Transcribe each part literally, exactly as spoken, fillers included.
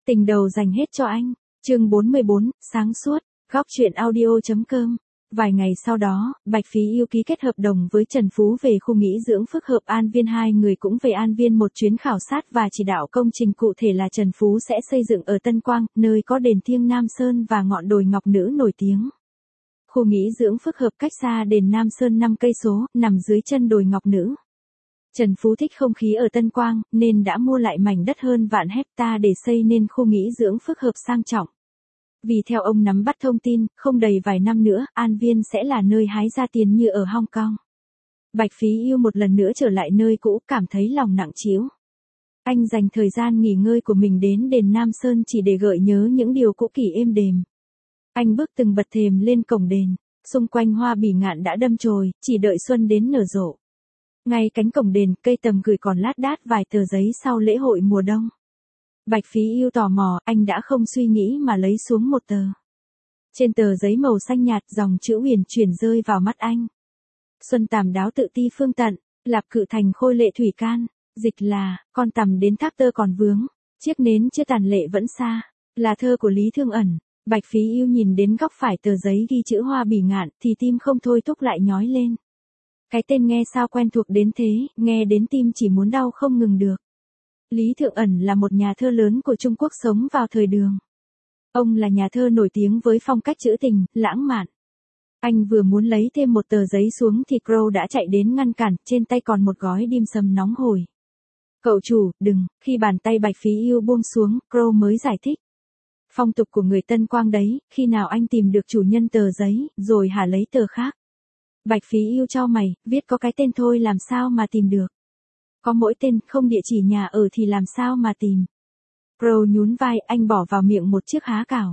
Tình đầu dành hết cho anh. Chương bốn mươi bốn, sáng suốt, góc truyện audio.com. Vài ngày sau đó, Bạch Phí Yêu ký kết hợp đồng với Trần Phú về khu nghỉ dưỡng phức hợp An Viên, hai người cũng về An Viên một chuyến khảo sát và chỉ đạo công trình, cụ thể là Trần Phú sẽ xây dựng ở Tân Quang, nơi có đền Thiêng Nam Sơn và ngọn đồi Ngọc Nữ nổi tiếng. Khu nghỉ dưỡng phức hợp cách xa đền Nam Sơn năm cây số, nằm dưới chân đồi Ngọc Nữ. Trần Phú thích không khí ở Tân Quang, nên đã mua lại mảnh đất hơn vạn hecta để xây nên khu nghỉ dưỡng phức hợp sang trọng. Vì theo ông nắm bắt thông tin, không đầy vài năm nữa, An Viên sẽ là nơi hái ra tiền như ở Hong Kong. Bạch Phí Yêu một lần nữa trở lại nơi cũ, cảm thấy lòng nặng trĩu. Anh dành thời gian nghỉ ngơi của mình đến đền Nam Sơn chỉ để gợi nhớ những điều cũ kỷ êm đềm. Anh bước từng bậc thềm lên cổng đền, xung quanh hoa bỉ ngạn đã đâm chồi, chỉ đợi xuân đến nở rộ. Ngay cánh cổng đền, cây tầm gửi còn lát đát vài tờ giấy sau lễ hội mùa đông. Bạch Phí Yêu tò mò, anh đã không suy nghĩ mà lấy xuống một tờ. Trên tờ giấy màu xanh nhạt, dòng chữ huyền chuyển rơi vào mắt anh. Xuân tàm đáo tự ti phương tận, lạp cự thành khôi lệ thủy can, dịch là, con tằm đến thác tơ còn vướng, chiếc nến chưa tàn lệ vẫn xa, là thơ của Lý Thương Ẩn. Bạch Phí Yêu nhìn đến góc phải tờ giấy ghi chữ hoa bỉ ngạn thì tim không thôi thúc lại nhói lên. Cái tên nghe sao quen thuộc đến thế, nghe đến tim chỉ muốn đau không ngừng được. Lý Thượng Ẩn là một nhà thơ lớn của Trung Quốc sống vào thời Đường. Ông là nhà thơ nổi tiếng với phong cách trữ tình, lãng mạn. Anh vừa muốn lấy thêm một tờ giấy xuống thì Crow đã chạy đến ngăn cản, trên tay còn một gói dim sum nóng hổi. Cậu chủ, đừng, khi bàn tay Bạch Phí Yêu buông xuống, Crow mới giải thích. Phong tục của người Tân Quang đấy, khi nào anh tìm được chủ nhân tờ giấy, rồi hả lấy tờ khác. Bạch Phí Yêu chau mày, viết có cái tên thôi làm sao mà tìm được. Có mỗi tên, không địa chỉ nhà ở thì làm sao mà tìm. Crow nhún vai, anh bỏ vào miệng một chiếc há cảo.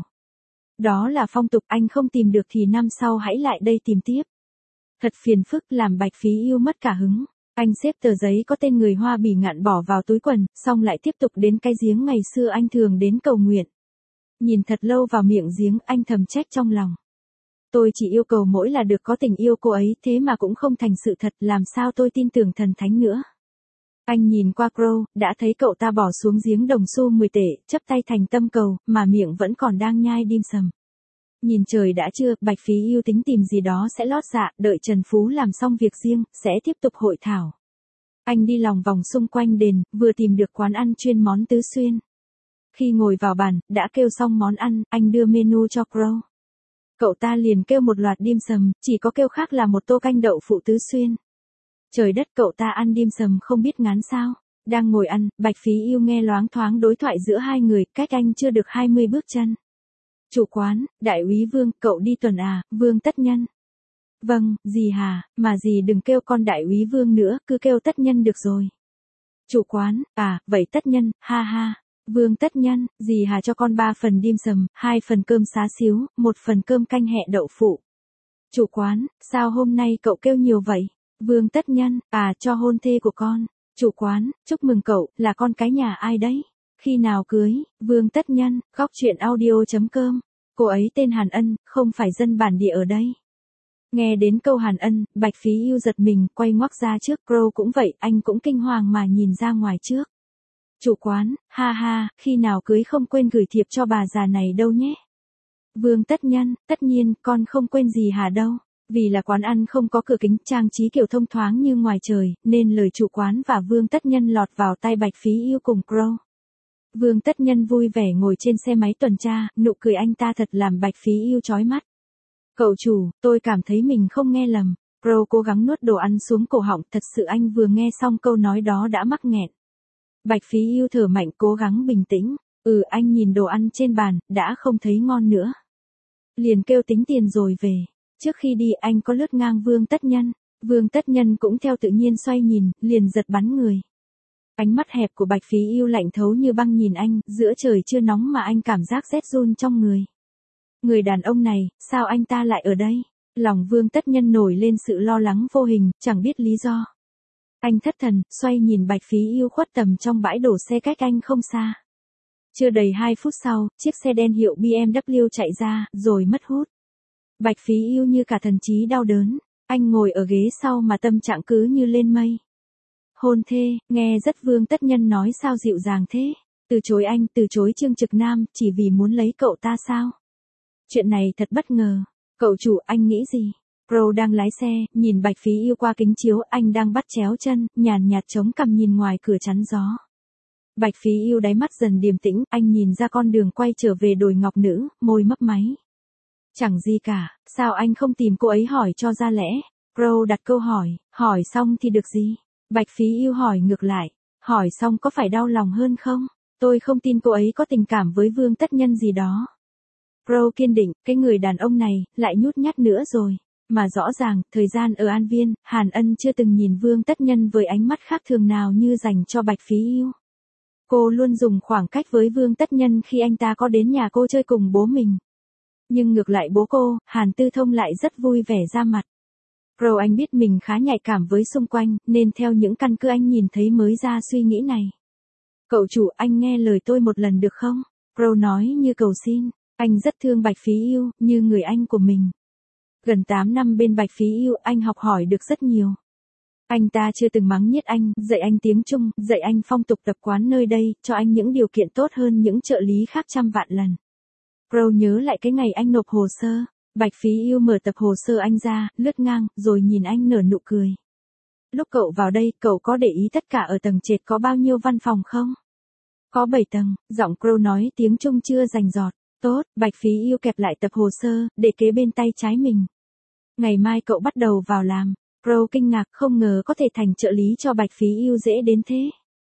Đó là phong tục, anh không tìm được thì năm sau hãy lại đây tìm tiếp. Thật phiền phức, làm Bạch Phí Yêu mất cả hứng. Anh xếp tờ giấy có tên người hoa bỉ ngạn bỏ vào túi quần, xong lại tiếp tục đến cái giếng ngày xưa anh thường đến cầu nguyện. Nhìn thật lâu vào miệng giếng, anh thầm trách trong lòng. Tôi chỉ yêu cầu mỗi là được có tình yêu cô ấy, thế mà cũng không thành sự thật, làm sao tôi tin tưởng thần thánh nữa. Anh nhìn qua Crow, đã thấy cậu ta bỏ xuống giếng đồng xu mười tệ, chắp tay thành tâm cầu, mà miệng vẫn còn đang nhai dim sum. Nhìn trời đã trưa, Bạch Phí Yêu tính tìm gì đó sẽ lót dạ, đợi Trần Phú làm xong việc riêng, sẽ tiếp tục hội thảo. Anh đi lòng vòng xung quanh đền, vừa tìm được quán ăn chuyên món tứ xuyên. Khi ngồi vào bàn, đã kêu xong món ăn, anh đưa menu cho Crow. Cậu ta liền kêu một loạt dim sum, chỉ có kêu khác là một tô canh đậu phụ tứ xuyên. Trời đất, cậu ta ăn dim sum không biết ngán sao. Đang ngồi ăn, Bạch Phí Yêu nghe loáng thoáng đối thoại giữa hai người, cách anh chưa được hai mươi bước chân. Chủ quán, đại úy Vương, cậu đi tuần à, Vương Tất Nhân. Vâng, dì hà, mà dì đừng kêu con đại úy Vương nữa, cứ kêu Tất Nhân được rồi. Chủ quán, à, vậy Tất Nhân, ha ha. Vương Tất Nhân, dì hà cho con ba phần dim sum, hai phần cơm xá xíu, một phần cơm canh hẹ đậu phụ. Chủ quán, sao hôm nay cậu kêu nhiều vậy? Vương Tất Nhân, à, cho hôn thê của con. Chủ quán, chúc mừng cậu, là con cái nhà ai đấy? Khi nào cưới? Vương Tất Nhân, góc truyện audio.com. Cô ấy tên Hàn Ân, không phải dân bản địa ở đây. Nghe đến câu Hàn Ân, Bạch Phí Yêu giật mình, quay ngoắc ra trước. Crow cũng vậy, anh cũng kinh hoàng mà nhìn ra ngoài trước. Chủ quán, ha ha, khi nào cưới không quên gửi thiệp cho bà già này đâu nhé. Vương Tất Nhân, tất nhiên, con không quên gì hà đâu. Vì là quán ăn không có cửa kính, trang trí kiểu thông thoáng như ngoài trời, nên lời chủ quán và Vương Tất Nhân lọt vào tai Bạch Phí Yêu cùng Crow. Vương Tất Nhân vui vẻ ngồi trên xe máy tuần tra, nụ cười anh ta thật làm Bạch Phí Yêu chói mắt. Cậu chủ, tôi cảm thấy mình không nghe lầm. Crow cố gắng nuốt đồ ăn xuống cổ họng, thật sự anh vừa nghe xong câu nói đó đã mắc nghẹn. Bạch Phí Yêu thở mạnh cố gắng bình tĩnh. Ừ, anh nhìn đồ ăn trên bàn, đã không thấy ngon nữa. Liền kêu tính tiền rồi về. Trước khi đi anh có lướt ngang Vương Tất Nhân. Vương Tất Nhân cũng theo tự nhiên xoay nhìn, liền giật bắn người. Ánh mắt hẹp của Bạch Phí Yêu lạnh thấu như băng nhìn anh, giữa trời chưa nóng mà anh cảm giác rét run trong người. Người đàn ông này, sao anh ta lại ở đây? Lòng Vương Tất Nhân nổi lên sự lo lắng vô hình, chẳng biết lý do. Anh thất thần, xoay nhìn Bạch Phí Yêu khuất tầm trong bãi đổ xe cách anh không xa. Chưa đầy hai phút sau, chiếc xe đen hiệu bê em vê chạy ra, rồi mất hút. Bạch Phí Yêu như cả thần trí đau đớn, anh ngồi ở ghế sau mà tâm trạng cứ như lên mây. Hôn thê, nghe rất Vương Tất Nhân nói sao dịu dàng thế. Từ chối anh, từ chối Trương Trực Nam, chỉ vì muốn lấy cậu ta sao? Chuyện này thật bất ngờ. Cậu chủ, anh nghĩ gì? Crow đang lái xe, nhìn Bạch Phí Yêu qua kính chiếu, anh đang bắt chéo chân, nhàn nhạt chống cằm nhìn ngoài cửa chắn gió. Bạch Phí Yêu đáy mắt dần điềm tĩnh, anh nhìn ra con đường quay trở về đồi ngọc nữ, môi mấp máy. Chẳng gì cả, sao anh không tìm cô ấy hỏi cho ra lẽ? Crow đặt câu hỏi, hỏi xong thì được gì? Bạch Phí Yêu hỏi ngược lại, hỏi xong có phải đau lòng hơn không? Tôi không tin cô ấy có tình cảm với Vương Tất Nhân gì đó. Crow kiên định, cái người đàn ông này, lại nhút nhát nữa rồi. Mà rõ ràng, thời gian ở An Viên, Hàn Ân chưa từng nhìn Vương Tất Nhân với ánh mắt khác thường nào như dành cho Bạch Phí Yêu. Cô luôn dùng khoảng cách với Vương Tất Nhân khi anh ta có đến nhà cô chơi cùng bố mình. Nhưng ngược lại bố cô, Hàn Tư Thông lại rất vui vẻ ra mặt. Crow anh biết mình khá nhạy cảm với xung quanh, nên theo những căn cứ anh nhìn thấy mới ra suy nghĩ này. Cậu chủ, anh nghe lời tôi một lần được không? Crow nói như cầu xin. Anh rất thương Bạch Phí Yêu, như người anh của mình. Gần tám năm bên Bạch Phí Yêu, anh học hỏi được rất nhiều. Anh ta chưa từng mắng nhiếc anh, dạy anh tiếng Trung, dạy anh phong tục tập quán nơi đây, cho anh những điều kiện tốt hơn những trợ lý khác trăm vạn lần. Crow nhớ lại cái ngày anh nộp hồ sơ. Bạch Phí Yêu mở tập hồ sơ anh ra, lướt ngang, rồi nhìn anh nở nụ cười. Lúc cậu vào đây, cậu có để ý tất cả ở tầng trệt có bao nhiêu văn phòng không? Có bảy tầng, giọng Crow nói tiếng Trung chưa rành rọt. Tốt, Bạch Phí Yêu kẹp lại tập hồ sơ, để kế bên tay trái mình. Ngày mai cậu bắt đầu vào làm. Crow kinh ngạc, không ngờ có thể thành trợ lý cho Bạch Phí Yêu dễ đến thế.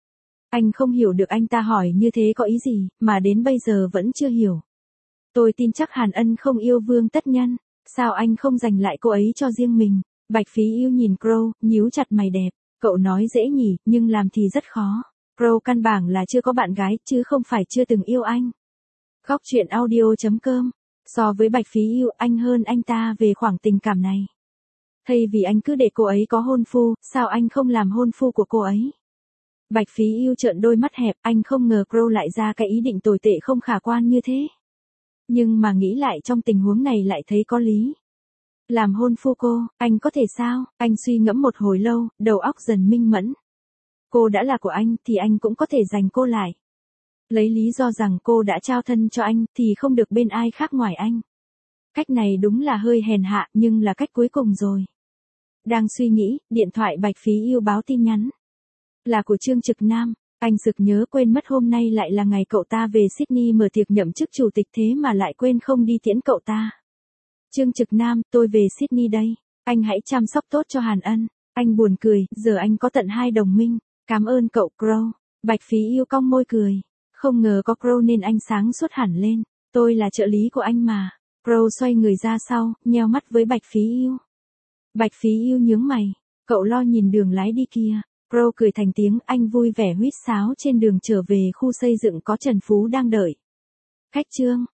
Anh không hiểu được anh ta hỏi như thế có ý gì, mà đến bây giờ vẫn chưa hiểu. Tôi tin chắc Hàn Ân không yêu Vương Tất Nhân. Sao anh không dành lại cô ấy cho riêng mình? Bạch Phí Yêu nhìn Crow, nhíu chặt mày đẹp. Cậu nói dễ nhỉ, nhưng làm thì rất khó. Crow căn bản là chưa có bạn gái, chứ không phải chưa từng yêu anh. Góc truyện audio chấm com. So với Bạch Phí Yêu, anh hơn anh ta về khoảng tình cảm này. Thay vì anh cứ để cô ấy có hôn phu, sao anh không làm hôn phu của cô ấy? Bạch Phí Yêu trợn đôi mắt hẹp, anh không ngờ Crow lại ra cái ý định tồi tệ không khả quan như thế. Nhưng mà nghĩ lại trong tình huống này lại thấy có lý. Làm hôn phu cô, anh có thể sao? Anh suy ngẫm một hồi lâu, đầu óc dần minh mẫn. Cô đã là của anh, thì anh cũng có thể giành cô lại. Lấy lý do rằng cô đã trao thân cho anh, thì không được bên ai khác ngoài anh. Cách này đúng là hơi hèn hạ, nhưng là cách cuối cùng rồi. Đang suy nghĩ, điện thoại Bạch Phí Yêu báo tin nhắn. Là của Trương Trực Nam. Anh sực nhớ quên mất hôm nay lại là ngày cậu ta về Sydney mở tiệc nhậm chức chủ tịch, thế mà lại quên không đi tiễn cậu ta. Trương Trực Nam, tôi về Sydney đây. Anh hãy chăm sóc tốt cho Hàn Ân. Anh buồn cười, giờ anh có tận hai đồng minh. Cảm ơn cậu Crow. Bạch Phí Yêu cong môi cười. Không ngờ có Crow nên anh sáng suốt hẳn lên. Tôi là trợ lý của anh mà. Crow xoay người ra sau, nheo mắt với Bạch Phí Yêu. Bạch Phí Yêu nhướng mày. Cậu lo nhìn đường lái đi kia. Crow cười thành tiếng, anh vui vẻ huýt sáo trên đường trở về khu xây dựng có Trần Phú đang đợi. Khách trương.